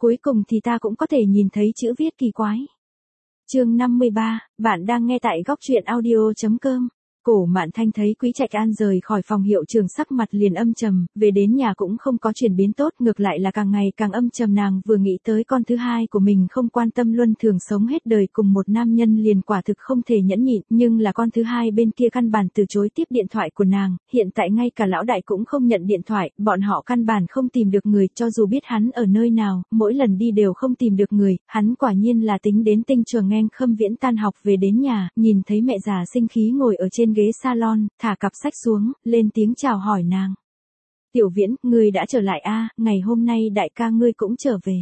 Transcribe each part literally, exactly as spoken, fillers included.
Cuối cùng thì ta cũng có thể nhìn thấy chữ viết kỳ quái. Chương năm mươi ba, bạn đang nghe tại góc truyện audio chấm com. Cổ Mạn Thanh thấy Quý Trạch An rời khỏi phòng hiệu trưởng sắc mặt liền âm trầm, về đến nhà cũng không có chuyển biến tốt, ngược lại là càng ngày càng âm trầm. Nàng vừa nghĩ tới con thứ hai của mình không quan tâm luân thường sống hết đời cùng một nam nhân liền quả thực không thể nhẫn nhịn, nhưng là con thứ hai bên kia căn bản từ chối tiếp điện thoại của nàng, hiện tại ngay cả lão đại cũng không nhận điện thoại, bọn họ căn bản không tìm được người, cho dù biết hắn ở nơi nào, mỗi lần đi đều không tìm được người, hắn quả nhiên là tính đến tinh trường ngang. Khâm Viễn tan học về đến nhà, nhìn thấy mẹ già sinh khí ngồi ở trên ghế salon, thả cặp sách xuống, lên tiếng chào hỏi nàng. Tiểu Viễn, ngươi đã trở lại a, ngày hôm nay đại ca ngươi cũng trở về.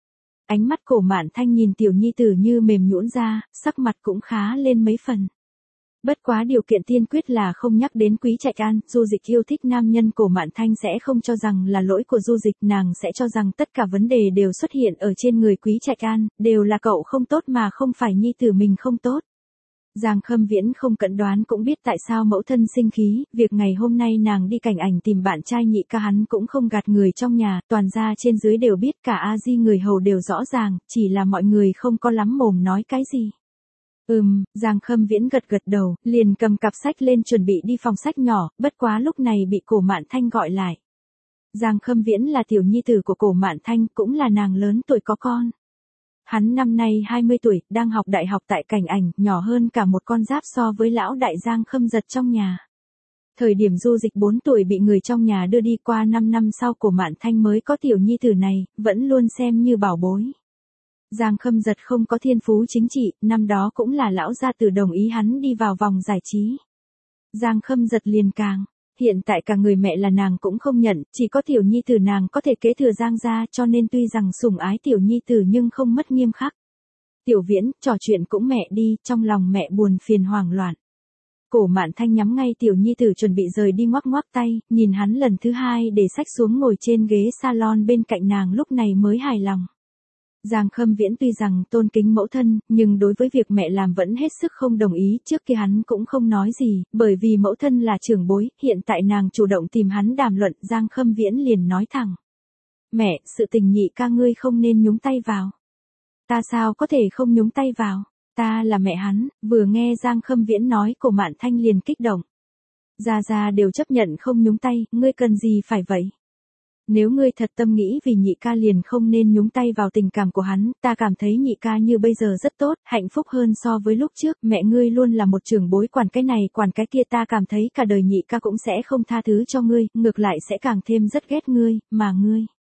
Ánh mắt Cổ Mạn Thanh nhìn tiểu nhi tử như mềm nhũn ra, sắc mặt cũng khá lên mấy phần. Bất quá điều kiện tiên quyết là không nhắc đến Quý Trạch An, Du Dịch yêu thích nam nhân. Cổ Mạn Thanh sẽ không cho rằng là lỗi của Du Dịch, nàng sẽ cho rằng tất cả vấn đề đều xuất hiện ở trên người Quý Trạch An, đều là cậu không tốt mà không phải nhi tử mình không tốt. Giang Khâm Viễn không cẩn đoán cũng biết tại sao mẫu thân sinh khí, việc ngày hôm nay nàng đi Cảnh Ảnh tìm bạn trai nhị ca hắn cũng không gạt người trong nhà, toàn gia trên dưới đều biết, cả A Di người hầu đều rõ ràng, chỉ là mọi người không có lắm mồm nói cái gì. Ừm, Giang Khâm Viễn gật gật đầu, liền cầm cặp sách lên chuẩn bị đi phòng sách nhỏ, bất quá lúc này bị Cổ Mạn Thanh gọi lại. Giang Khâm Viễn là tiểu nhi tử của Cổ Mạn Thanh, cũng là nàng lớn tuổi có con. Hắn năm nay hai mươi tuổi, đang học đại học tại Cảnh Ảnh, nhỏ hơn cả một con giáp so với lão đại Giang Khâm Giật trong nhà. Thời điểm Du Dịch bốn tuổi bị người trong nhà đưa đi, qua năm năm sau Cổ Mạn Thanh mới có tiểu nhi tử này, vẫn luôn xem như bảo bối. Giang Khâm Giật không có thiên phú chính trị, năm đó cũng là lão gia tử đồng ý hắn đi vào vòng giải trí. Giang Khâm Giật liền càng, hiện tại cả người mẹ là nàng cũng không nhận, chỉ có tiểu nhi tử nàng có thể kế thừa Giang gia, cho nên tuy rằng sủng ái tiểu nhi tử nhưng không mất nghiêm khắc. Tiểu Viễn, trò chuyện cũng mẹ đi, trong lòng mẹ buồn phiền hoảng loạn. Cổ Mạn Thanh nhắm ngay tiểu nhi tử chuẩn bị rời đi, ngoắc ngoắc tay, nhìn hắn lần thứ hai để sách xuống ngồi trên ghế salon bên cạnh nàng, lúc này mới hài lòng. Giang Khâm Viễn tuy rằng tôn kính mẫu thân, nhưng đối với việc mẹ làm vẫn hết sức không đồng ý, trước kia hắn cũng không nói gì, bởi vì mẫu thân là trưởng bối, hiện tại nàng chủ động tìm hắn đàm luận, Giang Khâm Viễn liền nói thẳng. Mẹ, sự tình nhị ca ngươi không nên nhúng tay vào. Ta sao có thể không nhúng tay vào, ta là mẹ hắn. Vừa nghe Giang Khâm Viễn nói, Cổ Mạn Thanh liền kích động. Gia Gia đều chấp nhận không nhúng tay, ngươi cần gì phải vậy? Nếu ngươi thật tâm nghĩ vì nhị ca liền không nên nhúng tay vào tình cảm của hắn, ta cảm thấy nhị ca như bây giờ rất tốt, hạnh phúc hơn so với lúc trước, mẹ ngươi luôn là một trưởng bối quản cái này quản cái kia, ta cảm thấy cả đời nhị ca cũng sẽ không tha thứ cho ngươi, ngược lại sẽ càng thêm rất ghét ngươi, mà ngươi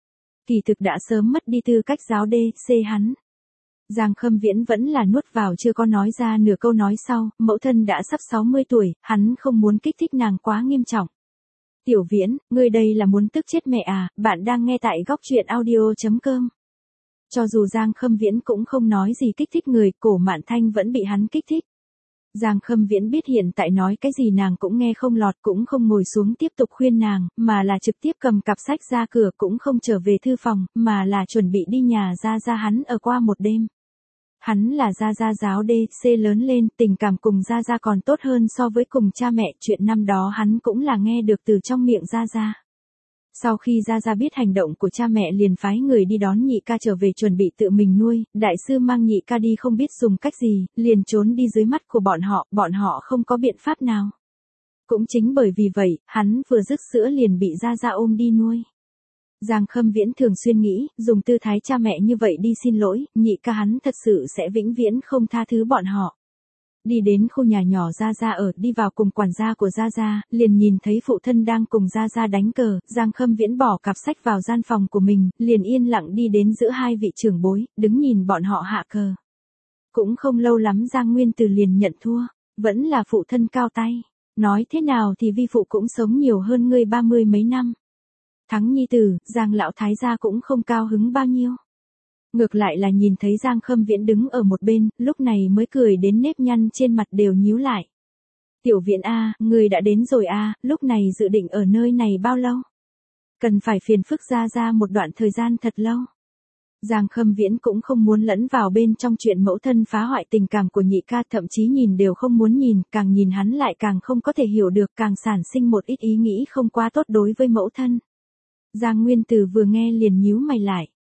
kỳ thực đã sớm mất đi tư cách giáo đê xê hắn. Giang Khâm Viễn vẫn là nuốt vào chưa có nói ra nửa câu nói sau, mẫu thân đã sắp sáu mươi tuổi, hắn không muốn kích thích nàng quá nghiêm trọng. Tiểu Viễn, ngươi đây là muốn tức chết mẹ à, bạn đang nghe tại góc truyện audio chấm com. Cho dù Giang Khâm Viễn cũng không nói gì kích thích người, Cổ Mạn Thanh vẫn bị hắn kích thích. Giang Khâm Viễn biết hiện tại nói cái gì nàng cũng nghe không lọt, cũng không ngồi xuống tiếp tục khuyên nàng, mà là trực tiếp cầm cặp sách ra cửa, cũng không trở về thư phòng, mà là chuẩn bị đi nhà Gia Gia hắn ở qua một đêm. Hắn là Gia Gia giáo đê xê lớn lên, tình cảm cùng Gia Gia còn tốt hơn so với cùng cha mẹ, chuyện năm đó hắn cũng là nghe được từ trong miệng Gia Gia. Sau khi Gia Gia biết hành động của cha mẹ liền phái người đi đón nhị ca trở về chuẩn bị tự mình nuôi, đại sư mang nhị ca đi không biết dùng cách gì, liền trốn đi dưới mắt của bọn họ, bọn họ không có biện pháp nào. Cũng chính bởi vì vậy, hắn vừa dứt sữa liền bị Gia Gia ôm đi nuôi. Giang Khâm Viễn thường xuyên nghĩ, dùng tư thái cha mẹ như vậy đi xin lỗi, nhị ca hắn thật sự sẽ vĩnh viễn không tha thứ bọn họ. Đi đến khu nhà nhỏ Gia Gia ở, đi vào cùng quản gia của Gia Gia, liền nhìn thấy phụ thân đang cùng Gia Gia đánh cờ, Giang Khâm Viễn bỏ cặp sách vào gian phòng của mình, liền yên lặng đi đến giữa hai vị trưởng bối, đứng nhìn bọn họ hạ cờ. Cũng không lâu lắm Giang Nguyên Từ liền nhận thua, vẫn là phụ thân cao tay, nói thế nào thì vi phụ cũng sống nhiều hơn ngươi ba mươi mấy năm. Thắng nhi tử, Giang lão thái gia cũng không cao hứng bao nhiêu. Ngược lại là nhìn thấy Giang Khâm Viễn đứng ở một bên, lúc này mới cười đến nếp nhăn trên mặt đều nhíu lại. Tiểu Viễn a, người đã đến rồi a, lúc này dự định ở nơi này bao lâu? Cần phải phiền phức Gia Gia một đoạn thời gian thật lâu. Giang Khâm Viễn cũng không muốn lẫn vào bên trong chuyện mẫu thân phá hoại tình cảm của nhị ca, thậm chí nhìn đều không muốn nhìn, càng nhìn hắn lại càng không có thể hiểu được, càng sản sinh một ít ý nghĩ không quá tốt đối với mẫu thân. Giang Nguyên Từ vừa nghe liền nhíu mày lại.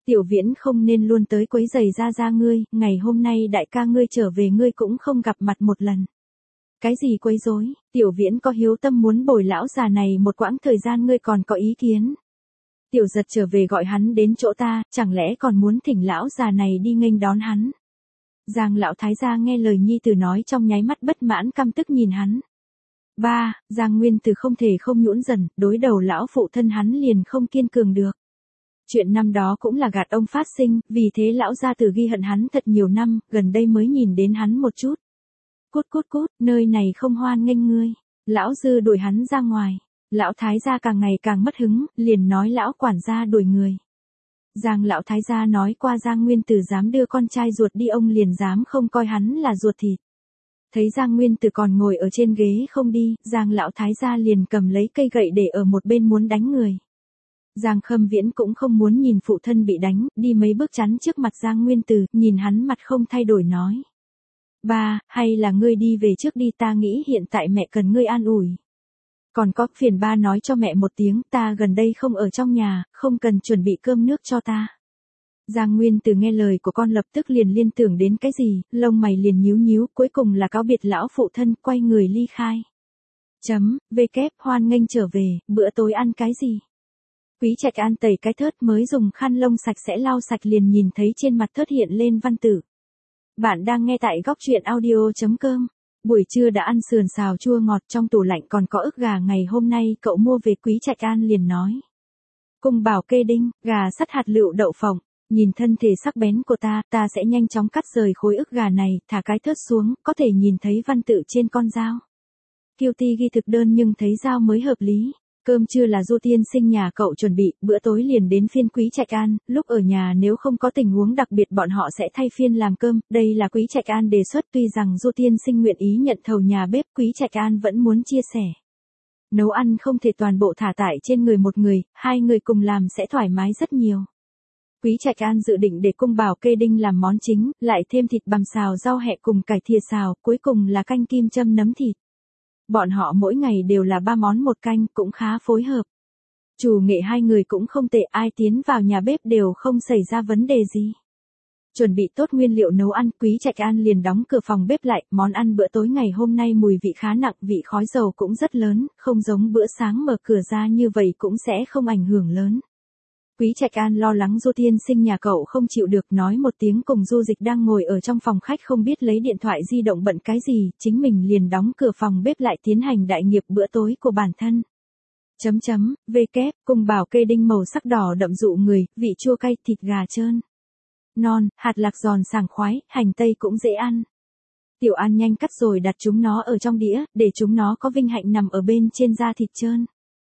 Tiểu Viễn không nên luôn tới quấy giày Gia Gia ngươi, ngày hôm nay đại ca ngươi trở về ngươi cũng không gặp mặt một lần. Cái gì quấy rối, Tiểu Viễn có hiếu tâm muốn bồi lão già này một quãng thời gian ngươi còn có ý kiến. Tiểu Giật trở về gọi hắn đến chỗ ta, chẳng lẽ còn muốn thỉnh lão già này đi nghênh đón hắn. Giang lão thái gia nghe lời nhi tử nói trong nháy mắt bất mãn căm tức nhìn hắn. Ba, Giang Nguyên Từ không thể không nhũn dần, đối đầu lão phụ thân hắn liền không kiên cường được. Chuyện năm đó cũng là gạt ông phát sinh, vì thế lão gia tử ghi hận hắn thật nhiều năm, gần đây mới nhìn đến hắn một chút. Cút cút cút, nơi này không hoan nghênh ngươi. Lão dư đuổi hắn ra ngoài. Lão thái gia càng ngày càng mất hứng, liền nói lão quản gia đuổi người. Giang lão thái gia nói qua Giang Nguyên Tử dám đưa con trai ruột đi ông liền dám không coi hắn là ruột thịt. Thấy Giang Nguyên Tử còn ngồi ở trên ghế không đi, Giang lão thái gia liền cầm lấy cây gậy để ở một bên muốn đánh người. Giang Khâm Viễn cũng không muốn nhìn phụ thân bị đánh, đi mấy bước chắn trước mặt Giang Nguyên Tử, nhìn hắn mặt không thay đổi nói. Ba, hay là ngươi đi về trước đi, ta nghĩ hiện tại mẹ cần ngươi an ủi. Còn có, phiền ba nói cho mẹ một tiếng, ta gần đây không ở trong nhà, không cần chuẩn bị cơm nước cho ta. Giang Nguyên Từ nghe lời của con lập tức liền liên tưởng đến cái gì, lông mày liền nhíu nhíu, cuối cùng là cáo biệt lão phụ thân, quay người ly khai. Chấm, V kép, hoan nghênh trở về, bữa tối ăn cái gì? Quý Trạch An tẩy cái thớt mới dùng khăn lông sạch sẽ lau sạch liền nhìn thấy trên mặt thớt hiện lên văn tự. Bạn đang nghe tại góc truyện audio chấm com. Buổi trưa đã ăn sườn xào chua ngọt, trong tủ lạnh còn có ức gà ngày hôm nay cậu mua về. Quý Trạch An liền nói. Cung bảo kê đinh, gà sắt hạt lựu đậu phộng, nhìn thân thể sắc bén của ta, ta sẽ nhanh chóng cắt rời khối ức gà này, thả cái thớt xuống, có thể nhìn thấy văn tự trên con dao. Kiêu Ti ghi thực đơn nhưng thấy dao mới hợp lý. Cơm trưa là Du tiên sinh nhà cậu chuẩn bị, bữa tối liền đến phiên Quý Trạch An, lúc ở nhà nếu không có tình huống đặc biệt bọn họ sẽ thay phiên làm cơm, đây là Quý Trạch An đề xuất, tuy rằng Du tiên sinh nguyện ý nhận thầu nhà bếp, Quý Trạch An vẫn muốn chia sẻ. Nấu ăn không thể toàn bộ thả tải trên người một người, hai người cùng làm sẽ thoải mái rất nhiều. Quý Trạch An dự định để cung bảo kê đinh làm món chính, lại thêm thịt bằm xào rau hẹ cùng cải thìa xào, cuối cùng là canh kim châm nấm thịt. Bọn họ mỗi ngày đều là ba món một canh, cũng khá phối hợp. Chủ nghệ hai người cũng không tệ, ai tiến vào nhà bếp đều không xảy ra vấn đề gì. Chuẩn bị tốt nguyên liệu nấu ăn, Quý Trạch An liền đóng cửa phòng bếp lại, món ăn bữa tối ngày hôm nay mùi vị khá nặng, vị khói dầu cũng rất lớn, không giống bữa sáng mở cửa ra như vậy cũng sẽ không ảnh hưởng lớn. Quý Trạch An lo lắng Du tiên sinh nhà cậu không chịu được, nói một tiếng cùng Du Dịch đang ngồi ở trong phòng khách không biết lấy điện thoại di động bận cái gì, chính mình liền đóng cửa phòng bếp lại tiến hành đại nghiệp bữa tối của bản thân. Chấm chấm, V kép, cung bảo kê đinh màu sắc đỏ đậm dụ người, vị chua cay, thịt gà trơn non, hạt lạc giòn sảng khoái, hành tây cũng dễ ăn. Tiểu An nhanh cắt rồi đặt chúng nó ở trong đĩa, để chúng nó có vinh hạnh nằm ở bên trên da thịt trơn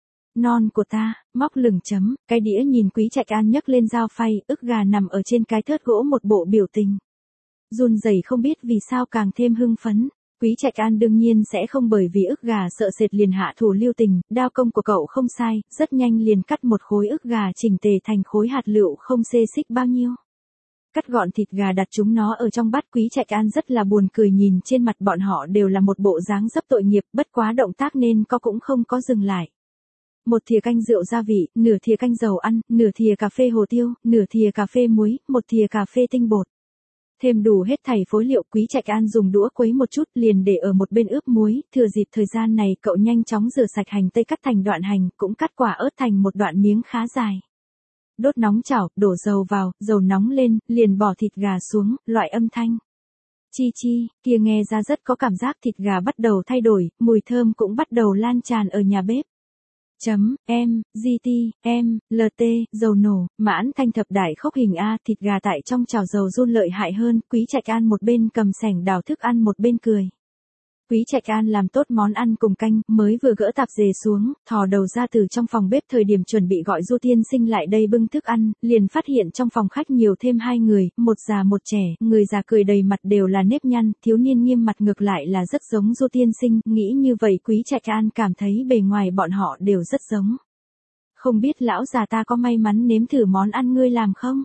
non của ta, móc lửng chấm, cái đĩa nhìn Quý Trạch An nhấc lên dao phay, ức gà nằm ở trên cái thớt gỗ một bộ biểu tình. Run rẩy không biết vì sao càng thêm hưng phấn. Quý Trạch An đương nhiên sẽ không bởi vì ức gà sợ sệt liền hạ thủ lưu tình, đao công của cậu không sai, rất nhanh liền cắt một khối ức gà chỉnh tề thành khối hạt lựu không xê xích bao nhiêu. Cắt gọn thịt gà đặt chúng nó ở trong bát, Quý Trạch An rất là buồn cười nhìn trên mặt bọn họ đều là một bộ dáng dấp tội nghiệp, bất quá động tác nên có cũng không có dừng lại. Một thìa canh rượu gia vị, nửa thìa canh dầu ăn, nửa thìa cà phê hồ tiêu, nửa thìa cà phê muối, một thìa cà phê tinh bột. Thêm đủ hết thảy phối liệu, Quý Trạch An dùng đũa quấy một chút liền để ở một bên ướp muối, thừa dịp thời gian này cậu nhanh chóng rửa sạch hành tây cắt thành đoạn hành, cũng cắt quả ớt thành một đoạn miếng khá dài. Đốt nóng chảo, đổ dầu vào, dầu nóng lên, liền bỏ thịt gà xuống, loại âm thanh. Chi chi, kia nghe ra rất có cảm giác, thịt gà bắt đầu thay đổi, mùi thơm cũng bắt đầu lan tràn ở nhà bếp. Chấm, em, giê tê, em, lờ tê, dầu nổ, mãn thanh thập đại khốc hình A, thịt gà tại trong chảo dầu run lợi hại hơn, Quý Trạch An một bên cầm sẻng đào thức ăn một bên cười. Quý Trạch An làm tốt món ăn cùng canh, mới vừa gỡ tạp dề xuống, thò đầu ra từ trong phòng bếp thời điểm chuẩn bị gọi Du tiên sinh lại đây bưng thức ăn, liền phát hiện trong phòng khách nhiều thêm hai người, một già một trẻ, người già cười đầy mặt đều là nếp nhăn, thiếu niên nghiêm mặt ngược lại là rất giống Du tiên sinh, nghĩ như vậy Quý Trạch An cảm thấy bề ngoài bọn họ đều rất giống. Không biết lão già ta có may mắn nếm thử món ăn ngươi làm không?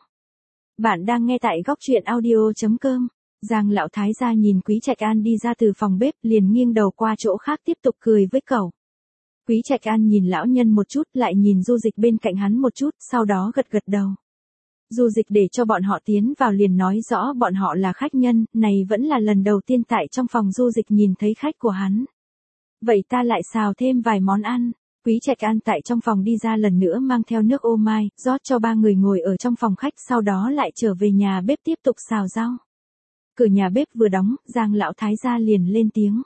Bạn đang nghe tại góc truyện audio chấm com. Giang lão thái gia nhìn Quý Trạch An đi ra từ phòng bếp, liền nghiêng đầu qua chỗ khác tiếp tục cười với cậu. Quý Trạch An nhìn lão nhân một chút, lại nhìn Du Dịch bên cạnh hắn một chút, sau đó gật gật đầu. Du Dịch để cho bọn họ tiến vào liền nói rõ bọn họ là khách nhân, này vẫn là lần đầu tiên tại trong phòng Du Dịch nhìn thấy khách của hắn. Vậy ta lại xào thêm vài món ăn. Quý Trạch An tại trong phòng đi ra lần nữa mang theo nước ô mai, rót cho ba người ngồi ở trong phòng khách, sau đó lại trở về nhà bếp tiếp tục xào rau. Cửa nhà bếp vừa đóng, Giang lão thái gia liền lên tiếng.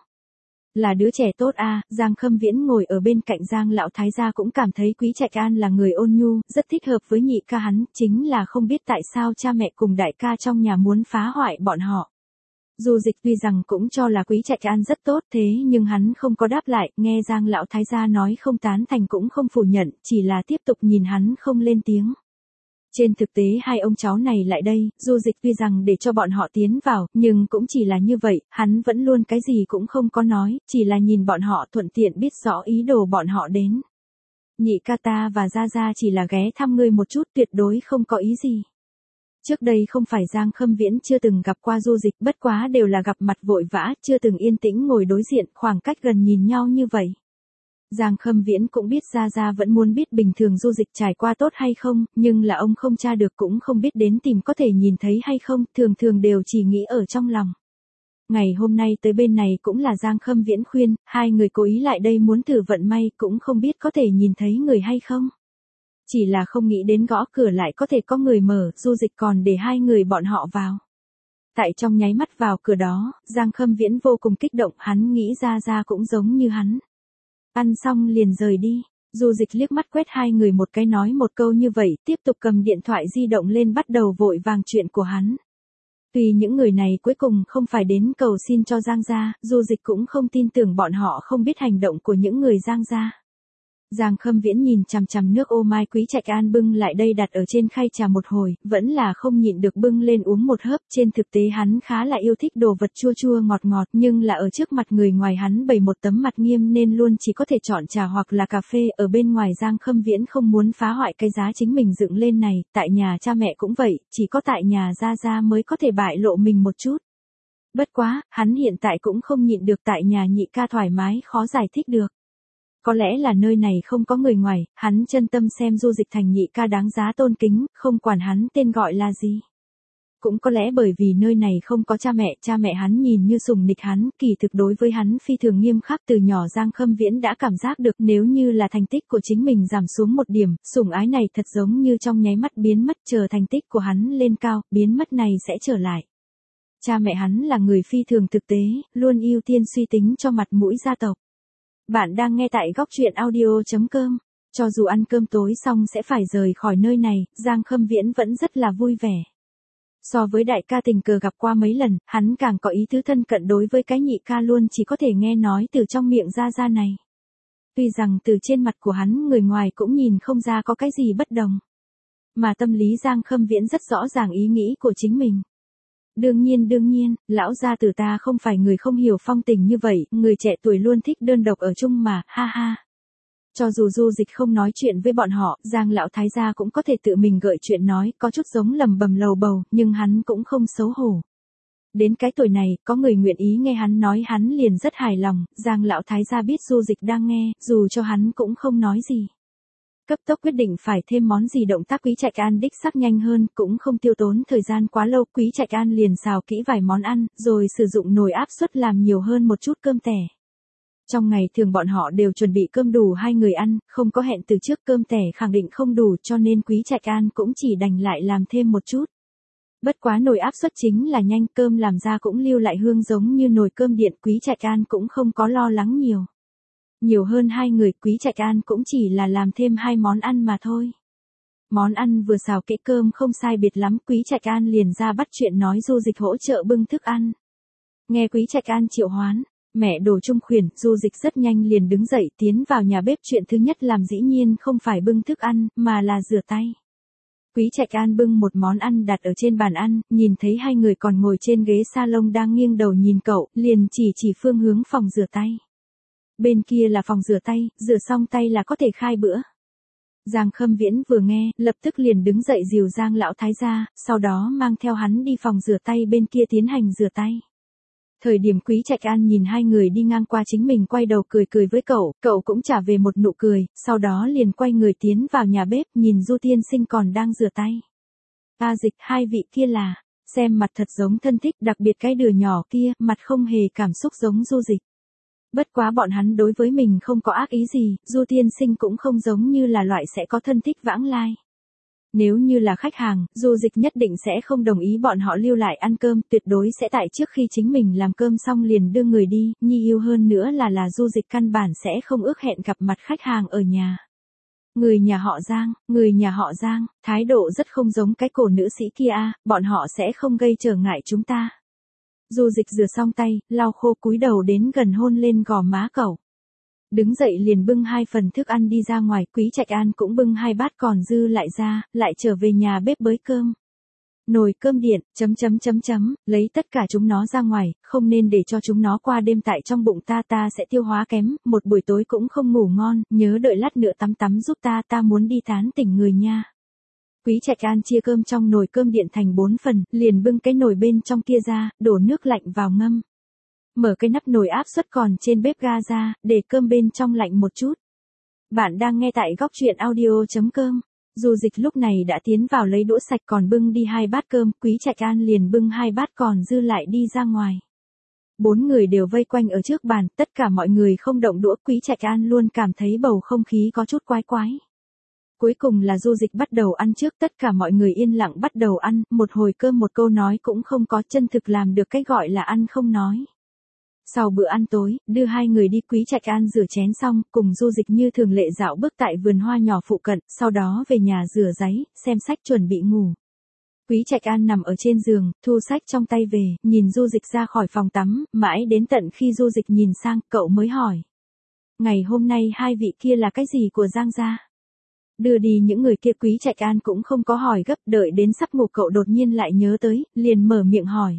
Là đứa trẻ tốt a. Giang Khâm Viễn ngồi ở bên cạnh Giang lão thái gia cũng cảm thấy Quý Trạch An là người ôn nhu, rất thích hợp với nhị ca hắn, chính là không biết tại sao cha mẹ cùng đại ca trong nhà muốn phá hoại bọn họ. Du Dịch tuy rằng cũng cho là Quý Trạch An rất tốt, thế nhưng hắn không có đáp lại, nghe Giang lão thái gia nói không tán thành cũng không phủ nhận, chỉ là tiếp tục nhìn hắn không lên tiếng. Trên thực tế hai ông cháu này lại đây, Du Dịch tuy rằng để cho bọn họ tiến vào, nhưng cũng chỉ là như vậy, hắn vẫn luôn cái gì cũng không có nói, chỉ là nhìn bọn họ thuận tiện biết rõ ý đồ bọn họ đến. Nhị ca ta và Gia Gia chỉ là ghé thăm ngươi một chút, tuyệt đối không có ý gì. Trước đây không phải Giang Khâm Viễn chưa từng gặp qua Du Dịch, bất quá đều là gặp mặt vội vã, chưa từng yên tĩnh ngồi đối diện, khoảng cách gần nhìn nhau như vậy. Giang Khâm Viễn cũng biết Gia Gia vẫn muốn biết bình thường Du Dịch trải qua tốt hay không, nhưng là ông không tra được cũng không biết đến tìm có thể nhìn thấy hay không, thường thường đều chỉ nghĩ ở trong lòng. Ngày hôm nay tới bên này cũng là Giang Khâm Viễn khuyên, hai người cố ý lại đây muốn thử vận may, cũng không biết có thể nhìn thấy người hay không. Chỉ là không nghĩ đến gõ cửa lại có thể có người mở, Du Dịch còn để hai người bọn họ vào. Tại trong nháy mắt vào cửa đó, Giang Khâm Viễn vô cùng kích động, hắn nghĩ Gia Gia cũng giống như hắn. Ăn xong liền rời đi, Du Dịch liếc mắt quét hai người một cái nói một câu như vậy, tiếp tục cầm điện thoại di động lên bắt đầu vội vàng chuyện của hắn. Tuy những người này cuối cùng không phải đến cầu xin cho Giang gia, Du Dịch cũng không tin tưởng bọn họ không biết hành động của những người Giang gia. Giang Khâm Viễn nhìn chằm chằm nước ô mai Quý Trạch An bưng lại đây đặt ở trên khay trà một hồi, vẫn là không nhịn được bưng lên uống một hớp, trên thực tế hắn khá là yêu thích đồ vật chua chua ngọt ngọt, nhưng là ở trước mặt người ngoài hắn bày một tấm mặt nghiêm nên luôn chỉ có thể chọn trà hoặc là cà phê, ở bên ngoài Giang Khâm Viễn không muốn phá hoại cái giá chính mình dựng lên này, tại nhà cha mẹ cũng vậy, chỉ có tại nhà Gia Gia mới có thể bại lộ mình một chút. Bất quá, hắn hiện tại cũng không nhịn được tại nhà nhị ca thoải mái khó giải thích được. Có lẽ là nơi này không có người ngoài, hắn chân tâm xem Du Dịch thành nhị ca đáng giá tôn kính, không quản hắn tên gọi là gì. Cũng có lẽ bởi vì nơi này không có cha mẹ, cha mẹ hắn nhìn như sùng nịch hắn, kỳ thực đối với hắn phi thường nghiêm khắc. Từ nhỏ Giang Khâm Viễn đã cảm giác được nếu như là thành tích của chính mình giảm xuống một điểm, sủng ái này thật giống như trong nháy mắt biến mất, chờ thành tích của hắn lên cao, biến mất này sẽ trở lại. Cha mẹ hắn là người phi thường thực tế, luôn ưu tiên suy tính cho mặt mũi gia tộc. Bạn đang nghe tại góc truyện audio chấm com. Cho dù ăn cơm tối xong sẽ phải rời khỏi nơi này, Giang Khâm Viễn vẫn rất là vui vẻ. So với đại ca tình cờ gặp qua mấy lần, hắn càng có ý tứ thân cận đối với cái nhị ca luôn chỉ có thể nghe nói từ trong miệng Gia Gia này. Tuy rằng từ trên mặt của hắn người ngoài cũng nhìn không ra có cái gì bất đồng. Mà tâm lý Giang Khâm Viễn rất rõ ràng ý nghĩ của chính mình. Đương nhiên đương nhiên, lão gia tử ta không phải người không hiểu phong tình như vậy, người trẻ tuổi luôn thích đơn độc ở chung mà, ha ha. Cho dù Du Dịch không nói chuyện với bọn họ, Giang lão thái gia cũng có thể tự mình gợi chuyện nói, có chút giống lầm bầm lầu bầu, nhưng hắn cũng không xấu hổ. Đến cái tuổi này, có người nguyện ý nghe hắn nói hắn liền rất hài lòng, Giang lão thái gia biết Du Dịch đang nghe, dù cho hắn cũng không nói gì. Cấp tốc quyết định phải thêm món gì, động tác Quý Trạch An đích xác nhanh hơn, cũng không tiêu tốn thời gian quá lâu, Quý Trạch An liền xào kỹ vài món ăn, rồi sử dụng nồi áp suất làm nhiều hơn một chút cơm tẻ. Trong ngày thường bọn họ đều chuẩn bị cơm đủ hai người ăn, không có hẹn từ trước cơm tẻ khẳng định không đủ cho nên Quý Trạch An cũng chỉ đành lại làm thêm một chút. Bất quá nồi áp suất chính là nhanh, cơm làm ra cũng lưu lại hương giống như nồi cơm điện, Quý Trạch An cũng không có lo lắng nhiều. Nhiều hơn hai người, Quý Trạch An cũng chỉ là làm thêm hai món ăn mà thôi. Món ăn vừa xào kỹ cơm không sai biệt lắm, Quý Trạch An liền ra bắt chuyện nói Du Dịch hỗ trợ bưng thức ăn. Nghe Quý Trạch An triệu hoán, mẹ đồ trung khuyển, Du Dịch rất nhanh liền đứng dậy tiến vào nhà bếp, chuyện thứ nhất làm dĩ nhiên không phải bưng thức ăn, mà là rửa tay. Quý Trạch An bưng một món ăn đặt ở trên bàn ăn, nhìn thấy hai người còn ngồi trên ghế salon đang nghiêng đầu nhìn cậu, liền chỉ chỉ phương hướng phòng rửa tay. Bên kia là phòng rửa tay, rửa xong tay là có thể khai bữa. Giang Khâm Viễn vừa nghe, lập tức liền đứng dậy dìu Giang lão thái gia, sau đó mang theo hắn đi phòng rửa tay bên kia tiến hành rửa tay. Thời điểm Quý Trạch An nhìn hai người đi ngang qua chính mình quay đầu cười cười với cậu, cậu cũng trả về một nụ cười, sau đó liền quay người tiến vào nhà bếp nhìn Du tiên sinh còn đang rửa tay. A Dịch, hai vị kia là, xem mặt thật giống thân thích, đặc biệt cái đứa nhỏ kia, mặt không hề cảm xúc giống Du Dịch. Bất quá bọn hắn đối với mình không có ác ý gì, Du tiên sinh cũng không giống như là loại sẽ có thân thích vãng lai. Nếu như là khách hàng, Du Dịch nhất định sẽ không đồng ý bọn họ lưu lại ăn cơm, tuyệt đối sẽ tại trước khi chính mình làm cơm xong liền đưa người đi, nhi yêu hơn nữa là là Du Dịch căn bản sẽ không ước hẹn gặp mặt khách hàng ở nhà. Người nhà họ Giang, người nhà họ Giang, thái độ rất không giống cái cổ nữ sĩ kia a, bọn họ sẽ không gây trở ngại chúng ta. Du Dịch rửa xong tay, lau khô cúi đầu đến gần hôn lên gò má cậu. Đứng dậy liền bưng hai phần thức ăn đi ra ngoài, Quý Trạch An cũng bưng hai bát còn dư lại ra, lại trở về nhà bếp bới cơm. Nồi cơm điện, chấm chấm chấm chấm, lấy tất cả chúng nó ra ngoài, không nên để cho chúng nó qua đêm tại trong bụng ta, ta sẽ tiêu hóa kém, một buổi tối cũng không ngủ ngon, nhớ đợi lát nữa tắm tắm giúp ta, ta muốn đi tán tỉnh người nha. Quý Trạch An chia cơm trong nồi cơm điện thành bốn phần, liền bưng cái nồi bên trong kia ra, đổ nước lạnh vào ngâm. Mở cái nắp nồi áp suất còn trên bếp ga ra, để cơm bên trong lạnh một chút. Bạn đang nghe tại góc truyện audio chấm com. Du Dịch lúc này đã tiến vào lấy đũa sạch còn bưng đi hai bát cơm, Quý Trạch An liền bưng hai bát còn dư lại đi ra ngoài. Bốn người đều vây quanh ở trước bàn, tất cả mọi người không động đũa, Quý Trạch An luôn cảm thấy bầu không khí có chút quái quái. Cuối cùng là Du Dịch bắt đầu ăn trước, tất cả mọi người yên lặng bắt đầu ăn, một hồi cơm một câu nói cũng không có, chân thực làm được cái gọi là ăn không nói. Sau bữa ăn tối, đưa hai người đi, Quý Trạch An rửa chén xong, cùng Du Dịch như thường lệ dạo bước tại vườn hoa nhỏ phụ cận, sau đó về nhà rửa giấy, xem sách chuẩn bị ngủ. Quý Trạch An nằm ở trên giường, thu sách trong tay về, nhìn Du Dịch ra khỏi phòng tắm, mãi đến tận khi Du Dịch nhìn sang, cậu mới hỏi. Ngày hôm nay hai vị kia là cái gì của Giang gia? Đưa đi những người kia, Quý Trạch An cũng không có hỏi gấp, đợi đến sắp ngủ cậu đột nhiên lại nhớ tới, liền mở miệng hỏi.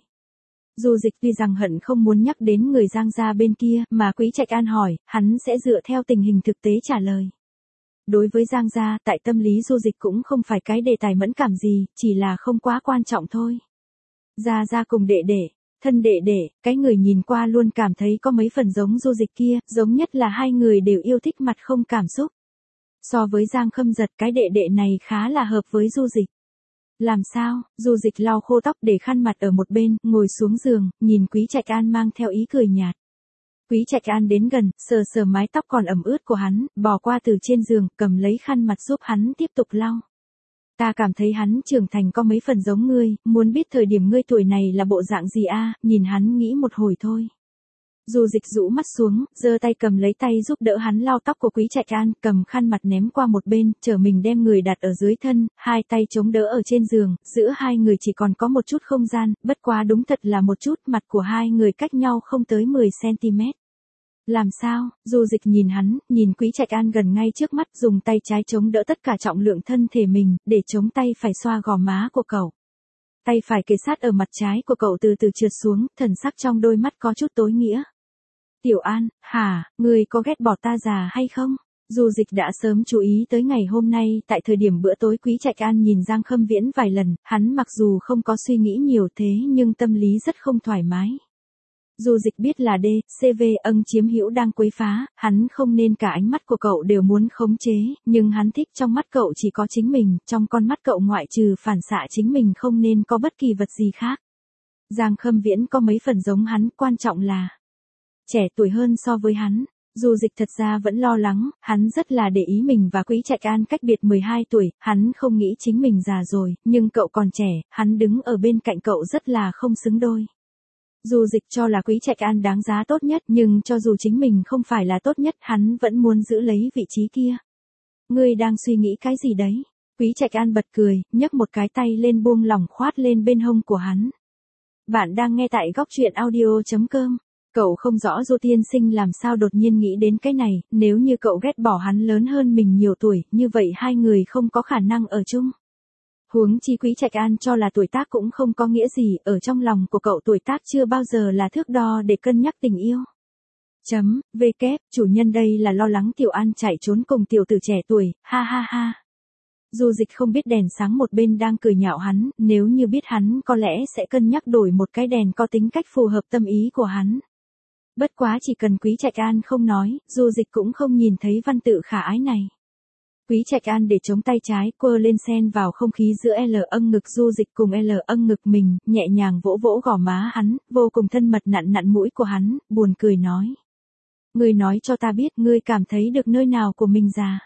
Du Dịch tuy rằng hận không muốn nhắc đến người Giang gia bên kia, mà Quý Trạch An hỏi, hắn sẽ dựa theo tình hình thực tế trả lời. Đối với Giang gia, tại tâm lý Du Dịch cũng không phải cái đề tài mẫn cảm gì, chỉ là không quá quan trọng thôi. Gia gia cùng đệ đệ, thân đệ đệ, cái người nhìn qua luôn cảm thấy có mấy phần giống Du Dịch kia, giống nhất là hai người đều yêu thích mặt không cảm xúc. So với Giang Khâm Giật, cái đệ đệ này khá là hợp với Du Dịch. Làm sao? Du Dịch lau khô tóc để khăn mặt ở một bên, ngồi xuống giường, nhìn Quý Trạch An mang theo ý cười nhạt. Quý Trạch An đến gần, sờ sờ mái tóc còn ẩm ướt của hắn, bò qua từ trên giường, cầm lấy khăn mặt giúp hắn tiếp tục lau. Ta cảm thấy hắn trưởng thành có mấy phần giống ngươi, muốn biết thời điểm ngươi tuổi này là bộ dạng gì a? Nhìn hắn nghĩ một hồi thôi. Du Dịch rũ mắt xuống, giơ tay cầm lấy tay giúp đỡ hắn lau tóc của Quý Trạch An, cầm khăn mặt ném qua một bên, trở mình đem người đặt ở dưới thân, hai tay chống đỡ ở trên giường, giữa hai người chỉ còn có một chút không gian, bất quá đúng thật là một chút, mặt của hai người cách nhau không tới mười xăng ti mét. Làm sao? Du Dịch nhìn hắn, nhìn Quý Trạch An gần ngay trước mắt, dùng tay trái chống đỡ tất cả trọng lượng thân thể mình, để chống tay phải xoa gò má của cậu. Tay phải kề sát ở mặt trái của cậu từ từ trượt xuống, thần sắc trong đôi mắt có chút tối nghĩa. Tiểu An, hả, ngươi có ghét bỏ ta già hay không? Du Dịch đã sớm chú ý tới ngày hôm nay, tại thời điểm bữa tối Quý Trạch An nhìn Giang Khâm Viễn vài lần, hắn mặc dù không có suy nghĩ nhiều thế nhưng tâm lý rất không thoải mái. Du Dịch biết là D, C V ân chiếm hữu đang quấy phá, hắn không nên cả ánh mắt của cậu đều muốn khống chế, nhưng hắn thích trong mắt cậu chỉ có chính mình, trong con mắt cậu ngoại trừ phản xạ chính mình không nên có bất kỳ vật gì khác. Giang Khâm Viễn có mấy phần giống hắn, quan trọng là trẻ tuổi hơn so với hắn. Du Dịch thật ra vẫn lo lắng, hắn rất là để ý mình và Quý Trạch An cách biệt mười hai tuổi, hắn không nghĩ chính mình già rồi, nhưng cậu còn trẻ, hắn đứng ở bên cạnh cậu rất là không xứng đôi. Du Dịch cho là Quý Trạch An đáng giá tốt nhất, nhưng cho dù chính mình không phải là tốt nhất, hắn vẫn muốn giữ lấy vị trí kia. Ngươi đang suy nghĩ cái gì đấy? Quý Trạch An bật cười, nhấc một cái tay lên buông lỏng khoát lên bên hông của hắn. Bạn đang nghe tại góc truyện audio chấm com. Cậu không rõ Du tiên sinh làm sao đột nhiên nghĩ đến cái này, nếu như cậu ghét bỏ hắn lớn hơn mình nhiều tuổi, như vậy hai người không có khả năng ở chung. Huống chi Quý Trạch An cho là tuổi tác cũng không có nghĩa gì, ở trong lòng của cậu tuổi tác chưa bao giờ là thước đo để cân nhắc tình yêu. Chấm, V kép, chủ nhân đây là lo lắng Tiểu An chạy trốn cùng tiểu tử trẻ tuổi, ha ha ha. Du Dịch không biết đèn sáng một bên đang cười nhạo hắn, nếu như biết hắn có lẽ sẽ cân nhắc đổi một cái đèn có tính cách phù hợp tâm ý của hắn. Bất quá chỉ cần Quý Trạch An không nói, Du Dịch cũng không nhìn thấy văn tự khả ái này. Quý Trạch An để chống tay trái quơ lên xen vào không khí giữa L âng ngực Du Dịch cùng L âng ngực mình, nhẹ nhàng vỗ vỗ gò má hắn, vô cùng thân mật nặn nặn mũi của hắn, buồn cười nói. Ngươi nói cho ta biết ngươi cảm thấy được nơi nào của mình già.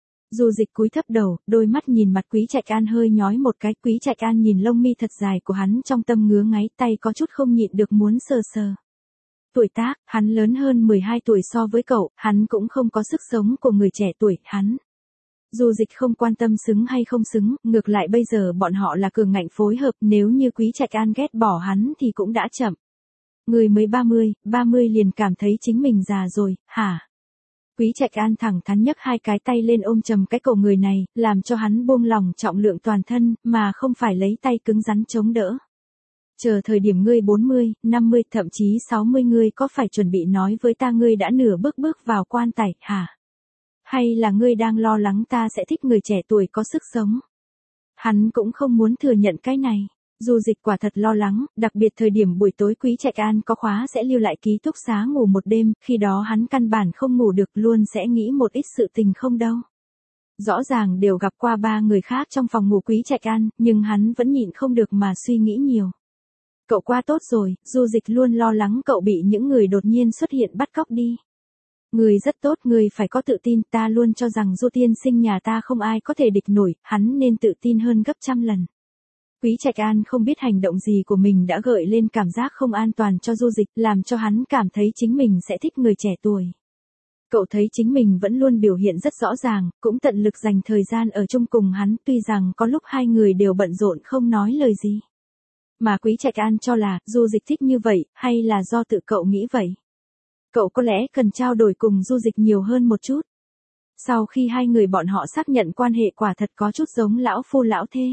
Du Dịch cúi thấp đầu, đôi mắt nhìn mặt Quý Trạch An hơi nhói một cái. Quý Trạch An nhìn lông mi thật dài của hắn trong tâm ngứa ngáy, tay có chút không nhịn được muốn sờ sờ. Tuổi tác, hắn lớn hơn mười hai tuổi so với cậu, hắn cũng không có sức sống của người trẻ tuổi, hắn. Du Dịch không quan tâm xứng hay không xứng, ngược lại bây giờ bọn họ là cường ngạnh phối hợp, nếu như Quý Trạch An ghét bỏ hắn thì cũng đã chậm. Người mới ba mươi, ba mươi liền cảm thấy chính mình già rồi, hả? Quý Trạch An thẳng thắn nhấc hai cái tay lên ôm chầm cái cổ người này, làm cho hắn buông lỏng trọng lượng toàn thân, mà không phải lấy tay cứng rắn chống đỡ. Chờ thời điểm ngươi bốn mươi, năm mươi, thậm chí sáu mươi ngươi có phải chuẩn bị nói với ta ngươi đã nửa bước bước vào quan tài, hả? Hay là ngươi đang lo lắng ta sẽ thích người trẻ tuổi có sức sống? Hắn cũng không muốn thừa nhận cái này. Du Dịch quả thật lo lắng, đặc biệt thời điểm buổi tối Quý Trạch An có khóa sẽ lưu lại ký túc xá ngủ một đêm, khi đó hắn căn bản không ngủ được, luôn sẽ nghĩ một ít sự tình không đâu. Rõ ràng đều gặp qua ba người khác trong phòng ngủ Quý Trạch An, nhưng hắn vẫn nhịn không được mà suy nghĩ nhiều. Cậu quá tốt rồi, Du Dịch luôn lo lắng cậu bị những người đột nhiên xuất hiện bắt cóc đi. Người rất tốt, người phải có tự tin, ta luôn cho rằng Du tiên sinh nhà ta không ai có thể địch nổi, hắn nên tự tin hơn gấp trăm lần. Quý Trạch An không biết hành động gì của mình đã gợi lên cảm giác không an toàn cho Du Dịch, làm cho hắn cảm thấy chính mình sẽ thích người trẻ tuổi. Cậu thấy chính mình vẫn luôn biểu hiện rất rõ ràng, cũng tận lực dành thời gian ở chung cùng hắn, tuy rằng có lúc hai người đều bận rộn không nói lời gì. Mà Quý Trạch An cho là, Du Dịch thích như vậy, hay là do tự cậu nghĩ vậy? Cậu có lẽ cần trao đổi cùng Du Dịch nhiều hơn một chút. Sau khi hai người bọn họ xác nhận quan hệ quả thật có chút giống lão phu lão thê.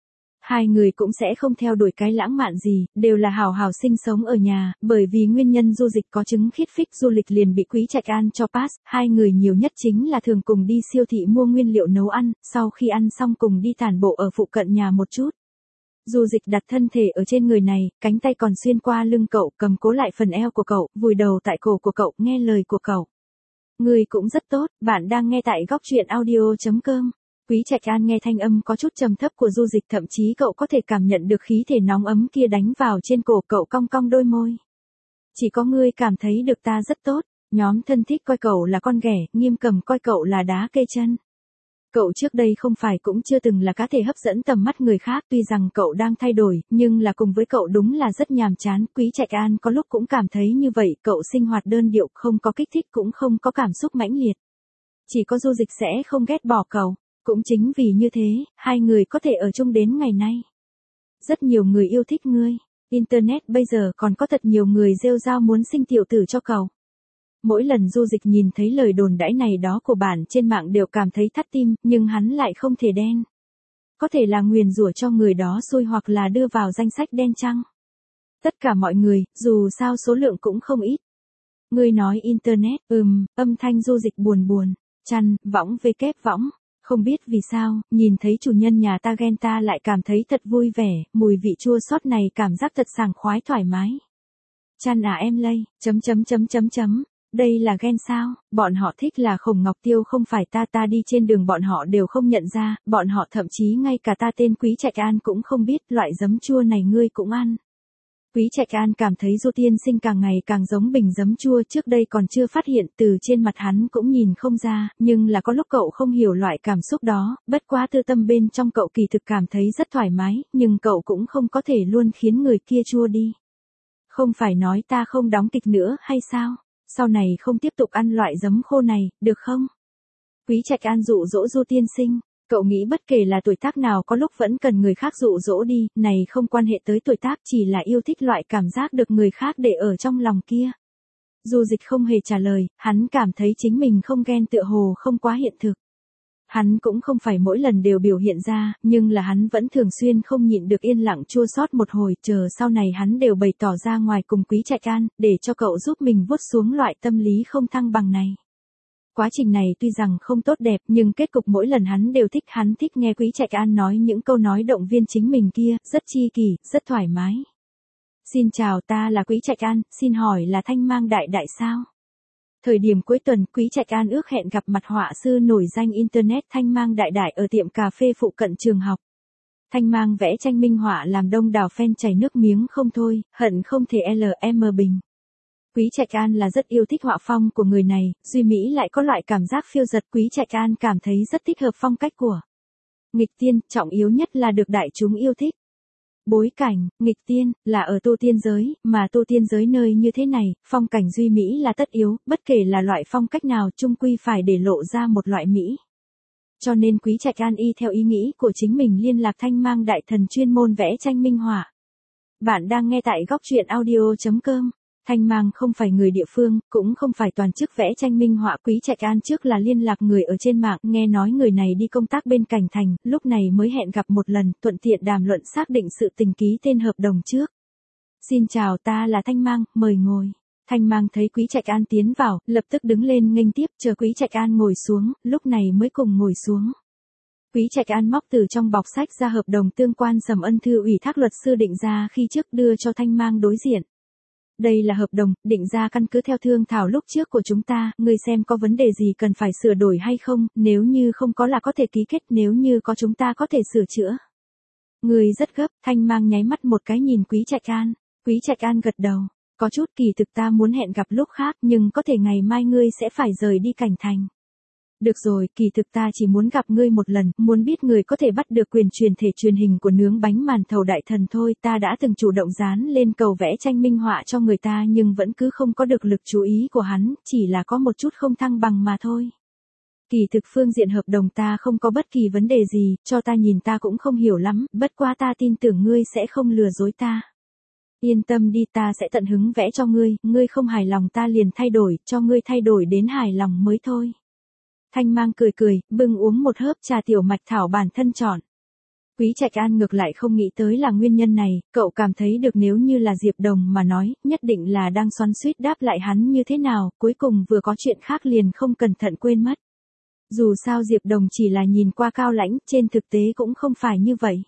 Hai người cũng sẽ không theo đuổi cái lãng mạn gì, đều là hào hào sinh sống ở nhà, bởi vì nguyên nhân Du Dịch có chứng khiết phích du lịch liền bị Quý Trạch An cho pass, hai người nhiều nhất chính là thường cùng đi siêu thị mua nguyên liệu nấu ăn, sau khi ăn xong cùng đi tản bộ ở phụ cận nhà một chút. Du Dịch đặt thân thể ở trên người này, cánh tay còn xuyên qua lưng cậu, cầm cố lại phần eo của cậu, vùi đầu tại cổ của cậu, nghe lời của cậu. Người cũng rất tốt, bạn đang nghe tại góc truyện audio chấm com. Quý Trạch An nghe thanh âm có chút trầm thấp của Du Dịch, thậm chí cậu có thể cảm nhận được khí thể nóng ấm kia đánh vào trên cổ cậu, cong cong đôi môi. Chỉ có ngươi cảm thấy được ta rất tốt, nhóm thân thích coi cậu là con ghẻ, Nghiêm Cầm coi cậu là đá kê chân. Cậu trước đây không phải cũng chưa từng là cá thể hấp dẫn tầm mắt người khác, tuy rằng cậu đang thay đổi, nhưng là cùng với cậu đúng là rất nhàm chán. Quý Trạch An có lúc cũng cảm thấy như vậy, cậu sinh hoạt đơn điệu, không có kích thích cũng không có cảm xúc mãnh liệt. Chỉ có Du Dịch sẽ không ghét bỏ cậu, cũng chính vì như thế, hai người có thể ở chung đến ngày nay. Rất nhiều người yêu thích ngươi, Internet bây giờ còn có thật nhiều người rêu rao muốn sinh tiểu tử cho cậu. Mỗi lần Du Dịch nhìn thấy lời đồn đãi này đó của bạn trên mạng đều cảm thấy thắt tim, nhưng hắn lại không thể đen. Có thể là nguyền rủa cho người đó xui hoặc là đưa vào danh sách đen chăng? Tất cả mọi người, dù sao số lượng cũng không ít. Ngươi nói Internet, ừm, âm thanh Du Dịch buồn buồn, chăn, võng vê kép võng. Không biết vì sao, nhìn thấy chủ nhân nhà ta ghen ta lại cảm thấy thật vui vẻ, mùi vị chua xót này cảm giác thật sảng khoái thoải mái. Chăn à em lây, chấm chấm chấm chấm chấm. Đây là ghen sao, bọn họ thích là Khổng Ngọc Tiêu không phải ta, ta đi trên đường bọn họ đều không nhận ra, bọn họ thậm chí ngay cả ta tên Quý Trạch An cũng không biết, loại giấm chua này ngươi cũng ăn. Quý Trạch An cảm thấy Du tiên sinh càng ngày càng giống bình giấm chua, trước đây còn chưa phát hiện, từ trên mặt hắn cũng nhìn không ra, nhưng là có lúc cậu không hiểu loại cảm xúc đó, bất quá tư tâm bên trong cậu kỳ thực cảm thấy rất thoải mái, nhưng cậu cũng không có thể luôn khiến người kia chua đi. Không phải nói ta không đóng kịch nữa hay sao? Sau này không tiếp tục ăn loại giấm khô này, được không? Quý Trạch An dụ dỗ Du tiên sinh, cậu nghĩ bất kể là tuổi tác nào có lúc vẫn cần người khác dụ dỗ đi, này không quan hệ tới tuổi tác, chỉ là yêu thích loại cảm giác được người khác để ở trong lòng kia. Du Dịch không hề trả lời, hắn cảm thấy chính mình không ghen tựa hồ không quá hiện thực. Hắn cũng không phải mỗi lần đều biểu hiện ra, nhưng là hắn vẫn thường xuyên không nhịn được yên lặng chua xót một hồi, chờ sau này hắn đều bày tỏ ra ngoài cùng Quý Trạch An, để cho cậu giúp mình vuốt xuống loại tâm lý không thăng bằng này. Quá trình này tuy rằng không tốt đẹp, nhưng kết cục mỗi lần hắn đều thích, hắn thích nghe Quý Trạch An nói những câu nói động viên chính mình kia, rất chi kỷ, rất thoải mái. Xin chào, ta là Quý Trạch An, xin hỏi là Thanh Mang đại đại sao? Thời điểm cuối tuần, Quý Trạch An ước hẹn gặp mặt họa sư nổi danh Internet Thanh Mang Đại Đại ở tiệm cà phê phụ cận trường học. Thanh Mang vẽ tranh minh họa làm đông đảo fan chảy nước miếng không thôi, hận không thể lm bình. Quý Trạch An là rất yêu thích họa phong của người này, Duy Mỹ lại có loại cảm giác phiêu dật. Quý Trạch An cảm thấy rất thích hợp phong cách của nghịch tiên, trọng yếu nhất là được đại chúng yêu thích. Bối cảnh, nghịch tiên, là ở tu tiên giới, mà tu tiên giới nơi như thế này, phong cảnh duy mỹ là tất yếu, bất kể là loại phong cách nào chung quy phải để lộ ra một loại mỹ. Cho nên Quý Trạch An y theo ý nghĩ của chính mình liên lạc Thanh Mang đại thần chuyên môn vẽ tranh minh họa. Bạn đang nghe tại góc truyện audio chấm com. Thanh Mang không phải người địa phương, cũng không phải toàn chức vẽ tranh minh họa. Quý Trạch An trước là liên lạc người ở trên mạng, nghe nói người này đi công tác bên Cảnh Thành, lúc này mới hẹn gặp một lần, thuận tiện đàm luận xác định sự tình ký tên hợp đồng trước. Xin chào, ta là Thanh Mang, mời ngồi. Thanh Mang thấy Quý Trạch An tiến vào, lập tức đứng lên nghênh tiếp, chờ Quý Trạch An ngồi xuống, lúc này mới cùng ngồi xuống. Quý Trạch An móc từ trong bọc sách ra hợp đồng tương quan Sầm Ân Thư ủy thác luật sư định ra khi trước đưa cho Thanh Mang đối diện. Đây là hợp đồng, định ra căn cứ theo thương thảo lúc trước của chúng ta, ngươi xem có vấn đề gì cần phải sửa đổi hay không, nếu như không có là có thể ký kết, nếu như có chúng ta có thể sửa chữa. Ngươi rất gấp, Thanh Mang nháy mắt một cái nhìn Quý Trạch An. Quý Trạch An gật đầu, có chút kỳ thực ta muốn hẹn gặp lúc khác nhưng có thể ngày mai ngươi sẽ phải rời đi Cảnh Thành. Được rồi, kỳ thực ta chỉ muốn gặp ngươi một lần, muốn biết người có thể bắt được quyền truyền thể truyền hình của nướng bánh màn thầu đại thần thôi. Ta đã từng chủ động dán lên cầu vẽ tranh minh họa cho người ta nhưng vẫn cứ không có được lực chú ý của hắn, chỉ là có một chút không thăng bằng mà thôi. Kỳ thực phương diện hợp đồng ta không có bất kỳ vấn đề gì, cho ta nhìn ta cũng không hiểu lắm, bất quá ta tin tưởng ngươi sẽ không lừa dối ta. Yên tâm đi, ta sẽ tận hứng vẽ cho ngươi, ngươi không hài lòng ta liền thay đổi, cho ngươi thay đổi đến hài lòng mới thôi. Thanh Mang cười cười, bưng uống một hớp trà tiểu mạch thảo bản thân chọn. Quý Trạch An ngược lại không nghĩ tới là nguyên nhân này, cậu cảm thấy được nếu như là Diệp Đồng mà nói, nhất định là đang xoắn xuýt đáp lại hắn như thế nào, cuối cùng vừa có chuyện khác liền không cẩn thận quên mất. Dù sao Diệp Đồng chỉ là nhìn qua cao lãnh, trên thực tế cũng không phải như vậy.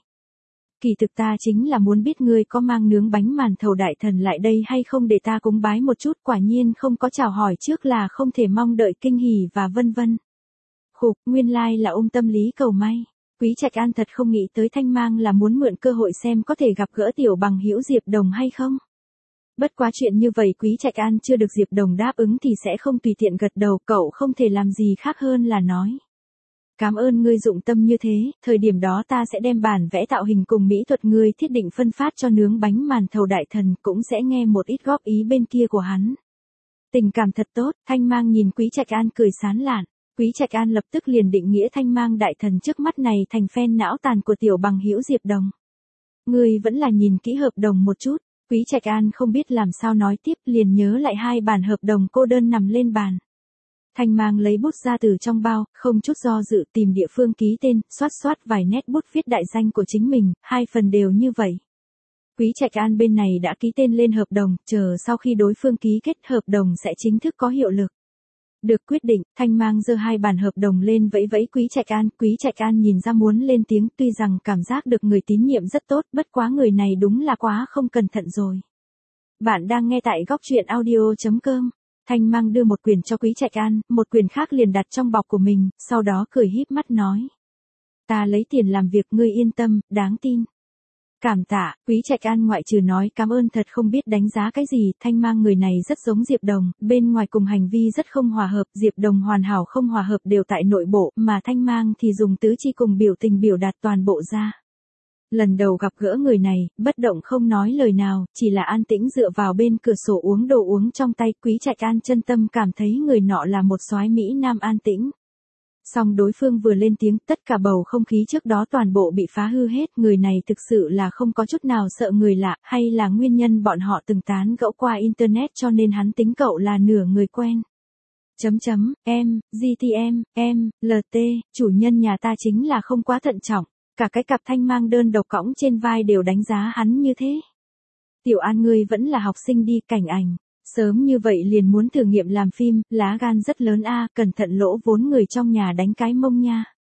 Kỳ thực ta chính là muốn biết ngươi có mang nướng bánh màn thầu đại thần lại đây hay không để ta cúng bái một chút, quả nhiên không có chào hỏi trước là không thể mong đợi kinh hỉ và vân vân. Khục, nguyên lai like là ôm tâm lý cầu may. Quý Trạch An thật không nghĩ tới Thanh Mang là muốn mượn cơ hội xem có thể gặp gỡ tiểu bằng hữu Diệp Đồng hay không. Bất quá chuyện như vậy Quý Trạch An chưa được Diệp Đồng đáp ứng thì sẽ không tùy tiện gật đầu, cậu không thể làm gì khác hơn là nói. Cảm ơn ngươi dụng tâm như thế, thời điểm đó ta sẽ đem bản vẽ tạo hình cùng mỹ thuật ngươi thiết định phân phát cho nướng bánh màn thầu đại thần, cũng sẽ nghe một ít góp ý bên kia của hắn. Tình cảm thật tốt, Thanh Mang nhìn Quý Trạch An cười sán lạn. Quý Trạch An lập tức liền định nghĩa Thanh Mang đại thần trước mắt này thành fan não tàn của tiểu bằng hữu Diệp Đồng. Ngươi vẫn là nhìn kỹ hợp đồng một chút. Quý Trạch An không biết làm sao nói tiếp, liền nhớ lại hai bản hợp đồng cô đơn nằm lên bàn. Thanh Mang lấy bút ra từ trong bao, không chút do dự tìm địa phương ký tên, xoát xoát vài nét bút viết đại danh của chính mình, hai phần đều như vậy. Quý Trạch An bên này đã ký tên lên hợp đồng, chờ sau khi đối phương ký kết hợp đồng sẽ chính thức có hiệu lực. Được quyết định, Thanh Mang giơ hai bản hợp đồng lên vẫy vẫy Quý Trạch An, Quý Trạch An nhìn ra muốn lên tiếng, tuy rằng cảm giác được người tín nhiệm rất tốt, bất quá người này đúng là quá không cẩn thận rồi. Bạn đang nghe tại góc truyện audio chấm com. Thanh Mang đưa một quyển cho Quý Trạch An, một quyển khác liền đặt trong bọc của mình, sau đó cười híp mắt nói. Ta lấy tiền làm việc, ngươi yên tâm, đáng tin. Cảm tạ, Quý Trạch An ngoại trừ nói cảm ơn thật không biết đánh giá cái gì, Thanh Mang người này rất giống Diệp Đồng, bên ngoài cùng hành vi rất không hòa hợp, Diệp Đồng hoàn hảo không hòa hợp đều tại nội bộ, mà Thanh Mang thì dùng tứ chi cùng biểu tình biểu đạt toàn bộ ra. Lần đầu gặp gỡ người này, bất động không nói lời nào, chỉ là an tĩnh dựa vào bên cửa sổ uống đồ uống trong tay, Quý Trạch An chân tâm cảm thấy người nọ là một soái mỹ nam an tĩnh. Song đối phương vừa lên tiếng, tất cả bầu không khí trước đó toàn bộ bị phá hư hết, người này thực sự là không có chút nào sợ người lạ, hay là nguyên nhân bọn họ từng tán gẫu qua internet cho nên hắn tính cậu là nửa người quen. Chấm chấm, em, giê tê em, em, lờ tê, chủ nhân nhà ta chính là không quá thận trọng, cả cái cặp Thanh Mang đơn độc cõng trên vai đều đánh giá hắn như thế. Tiểu An ngươi vẫn là học sinh đi, Cảnh Ảnh. Sớm như vậy liền muốn thử nghiệm làm phim, lá gan rất lớn a, cẩn thận lỗ vốn người trong nhà đánh cái mông nha.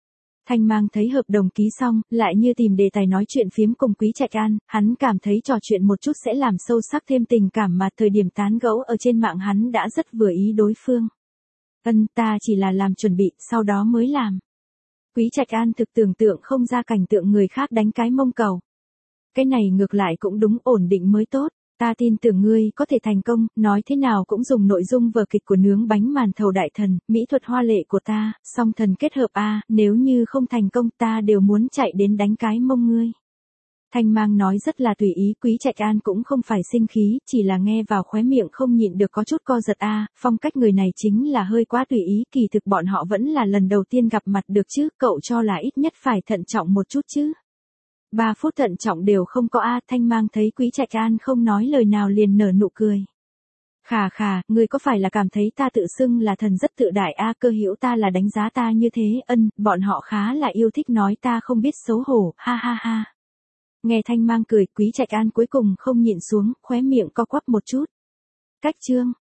Thanh Mang thấy hợp đồng ký xong, lại như tìm đề tài nói chuyện phiếm cùng Quý Trạch An, hắn cảm thấy trò chuyện một chút sẽ làm sâu sắc thêm tình cảm mà thời điểm tán gẫu ở trên mạng hắn đã rất vừa ý đối phương. Ân, ta chỉ là làm chuẩn bị, sau đó mới làm. Quý Trạch An thực tưởng tượng không ra cảnh tượng người khác đánh cái mông cầu. Cái này ngược lại cũng đúng, ổn định mới tốt. Ta tin tưởng ngươi có thể thành công, nói thế nào cũng dùng nội dung vở kịch của nướng bánh màn thầu đại thần, mỹ thuật hoa lệ của ta, song thần kết hợp a, nếu như không thành công ta đều muốn chạy đến đánh cái mông ngươi. Thanh Mang nói rất là tùy ý, Quý Trạch An cũng không phải sinh khí, chỉ là nghe vào khóe miệng không nhịn được có chút co giật a, phong cách người này chính là hơi quá tùy ý, kỳ thực bọn họ vẫn là lần đầu tiên gặp mặt được chứ, cậu cho là ít nhất phải thận trọng một chút chứ. Ba phút thận trọng đều không có a, Thanh Mang thấy Quý Trạch An không nói lời nào liền nở nụ cười. Khà khà, ngươi có phải là cảm thấy ta tự xưng là thần rất tự đại a, cơ hữu ta là đánh giá ta như thế, ân, bọn họ khá là yêu thích nói ta không biết xấu hổ, ha ha ha. Nghe Thanh Mang cười, Quý Trạch An cuối cùng không nhịn xuống, khóe miệng co quắp một chút. Cách chương